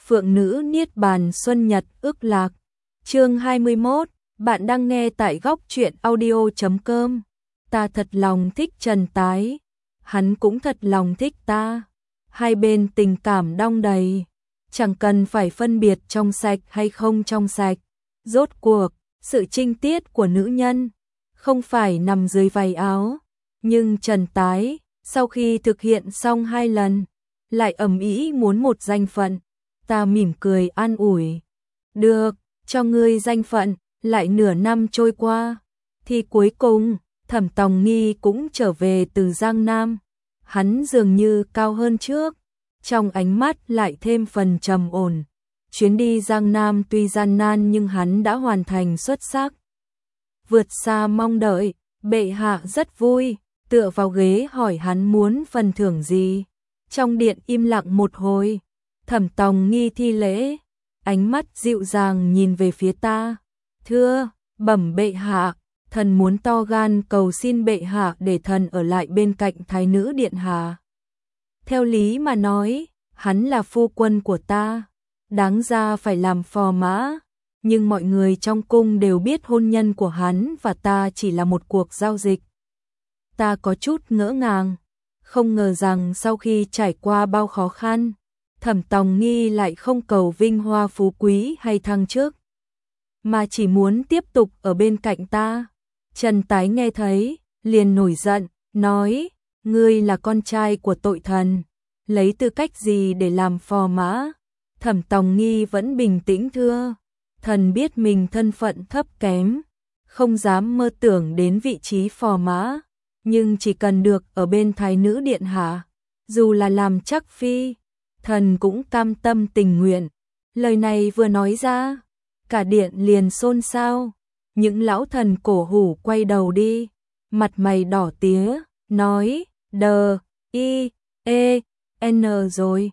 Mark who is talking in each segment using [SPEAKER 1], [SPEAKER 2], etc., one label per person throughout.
[SPEAKER 1] Phượng nữ niết bàn xuân nhật ước lạc. Chương 21, bạn đang nghe tại góc truyện audio.com. Ta thật lòng thích Trần Tái, hắn cũng thật lòng thích ta. Hai bên tình cảm đong đầy, chẳng cần phải phân biệt trong sạch hay không trong sạch. Rốt cuộc, sự trinh tiết của nữ nhân không phải nằm dưới váy áo, nhưng Trần Tái sau khi thực hiện xong 2 lần, lại ầm ĩ muốn một danh phận. Ta mỉm cười an ủi, được, cho ngươi danh phận. Lại nửa năm trôi qua, thì cuối cùng Thẩm Tòng Nghi cũng trở về từ Giang Nam. Hắn dường như cao hơn trước, trong ánh mắt lại thêm phần trầm ổn. Chuyến đi Giang Nam tuy gian nan nhưng hắn đã hoàn thành xuất sắc, vượt xa mong đợi. Bệ hạ rất vui, tựa vào ghế hỏi hắn muốn phần thưởng gì. Trong điện im lặng một hồi, Thẩm Tòng Nghi thi lễ, ánh mắt dịu dàng nhìn về phía ta. Thưa, bẩm bệ hạ, thần muốn to gan cầu xin bệ hạ để thần ở lại bên cạnh thái nữ điện hạ. Theo lý mà nói, hắn là phu quân của ta, đáng ra phải làm phò mã, nhưng mọi người trong cung đều biết hôn nhân của hắn và ta chỉ là một cuộc giao dịch. Ta có chút ngỡ ngàng, không ngờ rằng sau khi trải qua bao khó khăn, Thẩm Tòng Nghi lại không cầu vinh hoa phú quý hay thăng chức, mà chỉ muốn tiếp tục ở bên cạnh ta. Trần Tái nghe thấy, liền nổi giận, nói, ngươi là con trai của tội thần, lấy tư cách gì để làm phò mã? Thẩm Tòng Nghi vẫn bình tĩnh thưa, thần biết mình thân phận thấp kém, không dám mơ tưởng đến vị trí phò mã, nhưng chỉ cần được ở bên thái nữ điện hạ, dù là làm chắc phi, thần cũng cam tâm tình nguyện. Lời này vừa nói ra, cả điện liền xôn xao. Những lão thần cổ hủ quay đầu đi, mặt mày đỏ tía, nói, D-I-E-N rồi,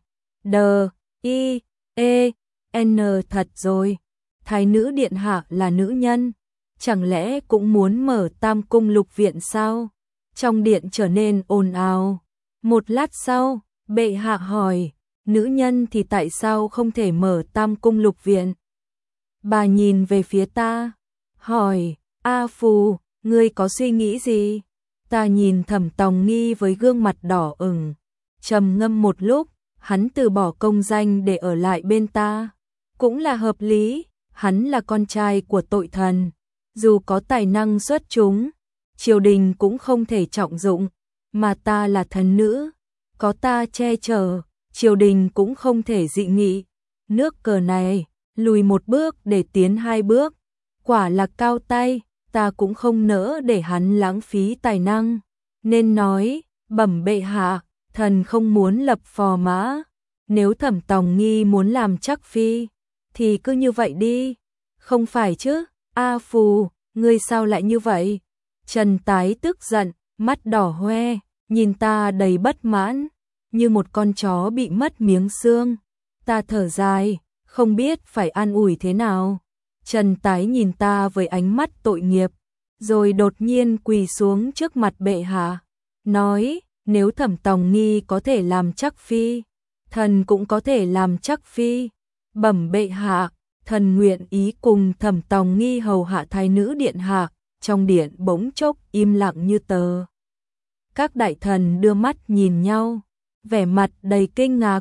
[SPEAKER 1] D-I-E-N thật rồi. Thái nữ điện hạ là nữ nhân, chẳng lẽ cũng muốn mở Tam cung lục viện sao? Trong điện trở nên ồn ào. Một lát sau, bệ hạ hỏi, nữ nhân thì tại sao không thể mở Tam cung lục viện? Bà nhìn về phía ta, hỏi, A Phù, ngươi có suy nghĩ gì? Ta nhìn Thẩm Tòng Nghi với gương mặt đỏ ửng, trầm ngâm một lúc, hắn từ bỏ công danh để ở lại bên ta. Cũng là hợp lý, hắn là con trai của tội thần, dù có tài năng xuất chúng, triều đình cũng không thể trọng dụng, mà ta là thần nữ, có ta che chở, triều đình cũng không thể dị nghị. Nước cờ này, lùi một bước để tiến 2 bước, quả là cao tay, ta cũng không nỡ để hắn lãng phí tài năng, nên nói, bẩm bệ hạ, thần không muốn lập phò mã, nếu Thẩm Tòng Nghi muốn làm chắc phi, thì cứ như vậy đi, không phải chứ? A Phù, ngươi sao lại như vậy? Trần Tái tức giận, mắt đỏ hoe, nhìn ta đầy bất mãn, như một con chó bị mất miếng xương. Ta thở dài, không biết phải an ủi thế nào. Trần Tái nhìn ta với ánh mắt tội nghiệp, rồi đột nhiên quỳ xuống trước mặt bệ hạ, nói, nếu Thẩm Tòng Nghi có thể làm chắc phi, thần cũng có thể làm chắc phi. Bẩm bệ hạ, thần nguyện ý cùng Thẩm Tòng Nghi hầu hạ thái nữ điện hạ. Trong điện bỗng chốc im lặng như tờ. Các đại thần đưa mắt nhìn nhau, vẻ mặt đầy kinh ngạc.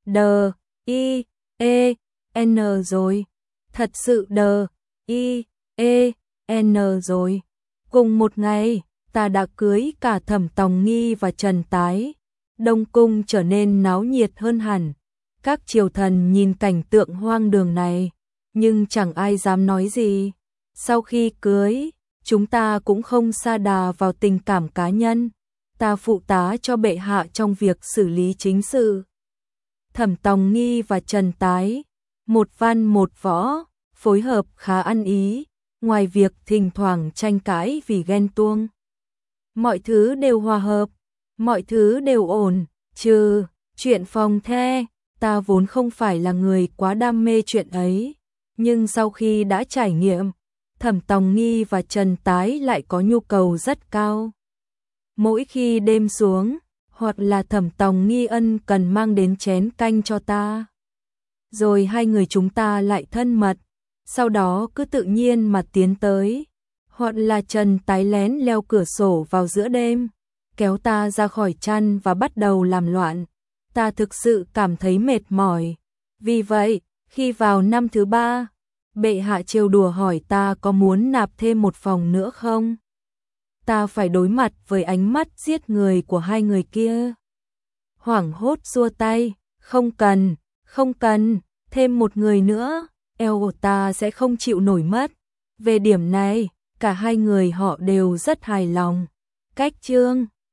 [SPEAKER 1] D-I-E-N rồi, thật sự D-I-E-N rồi. Cùng một ngày, ta đã cưới cả Thẩm Tòng Nghi và Trần Tái. Đông cung trở nên náo nhiệt hơn hẳn. Các triều thần nhìn cảnh tượng hoang đường này, nhưng chẳng ai dám nói gì. Sau khi cưới, chúng ta cũng không sa đà vào tình cảm cá nhân. Ta phụ tá cho bệ hạ trong việc xử lý chính sự. Thẩm Tòng Nghi và Trần Tái, một văn một võ, phối hợp khá ăn ý, ngoài việc thỉnh thoảng tranh cãi vì ghen tuông. Mọi thứ đều hòa hợp, mọi thứ đều ổn, trừ chuyện phòng the. Ta vốn không phải là người quá đam mê chuyện ấy, nhưng sau khi đã trải nghiệm, Thẩm Tòng Nghi và Trần Tái lại có nhu cầu rất cao. Mỗi khi đêm xuống, hoặc là Thẩm Tòng Nghi ân cần mang đến chén canh cho ta, rồi hai người chúng ta lại thân mật, sau đó cứ tự nhiên mà tiến tới. Hoặc là Trần Tái lén leo cửa sổ vào giữa đêm, kéo ta ra khỏi chăn và bắt đầu làm loạn. Ta thực sự cảm thấy mệt mỏi. Vì vậy, khi vào năm thứ 3, bệ hạ trêu đùa hỏi ta có muốn nạp thêm một phòng nữa không? Ta phải đối mặt với ánh mắt giết người của hai người kia. Hoảng hốt xua tay, không cần, thêm một người nữa, eo của ta sẽ không chịu nổi mất. Về điểm này, cả hai người họ đều rất hài lòng. Cách chương